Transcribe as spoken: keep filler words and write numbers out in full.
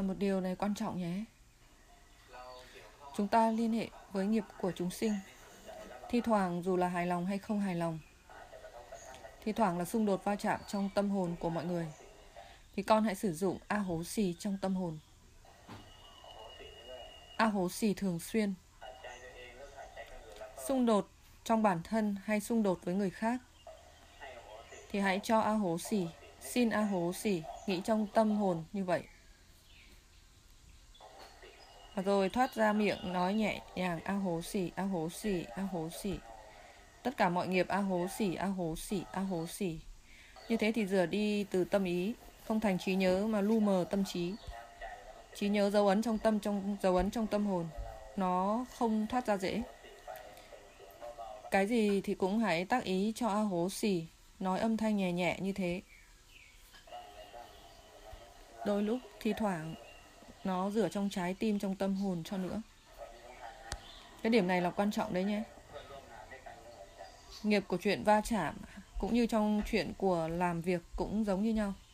Và một điều này quan trọng nhé. Chúng ta liên hệ với nghiệp của chúng sinh. Thi thoảng dù là hài lòng hay không hài lòng, thi thoảng là xung đột va chạm trong tâm hồn của mọi người, thì con hãy sử dụng A Hố Xì trong tâm hồn. A Hố Xì thường xuyên. Xung đột trong bản thân hay xung đột với người khác thì hãy cho A Hố Xì, xin A Hố Xì, nghĩ trong tâm hồn như vậy. Và rồi thoát ra miệng nói nhẹ nhàng A Hố Xì, A Hố Xì, A Hố Xì. Tất cả mọi nghiệp A Hố Xì, A Hố Xì, A Hố Xì. Như thế thì rửa đi từ tâm ý, không thành trí nhớ mà lu mờ tâm trí. Trí nhớ dấu ấn trong tâm, trong dấu ấn trong tâm hồn, nó không thoát ra dễ. Cái gì thì cũng hãy tác ý cho A Hố Xì, nói âm thanh nhẹ nhẹ như thế. Đôi lúc thi thoảng nó rửa trong trái tim, trong tâm hồn cho nữa. Cái điểm này là quan trọng đấy nhé. Nghiệp của chuyện va chạm cũng như trong chuyện của làm việc cũng giống như nhau.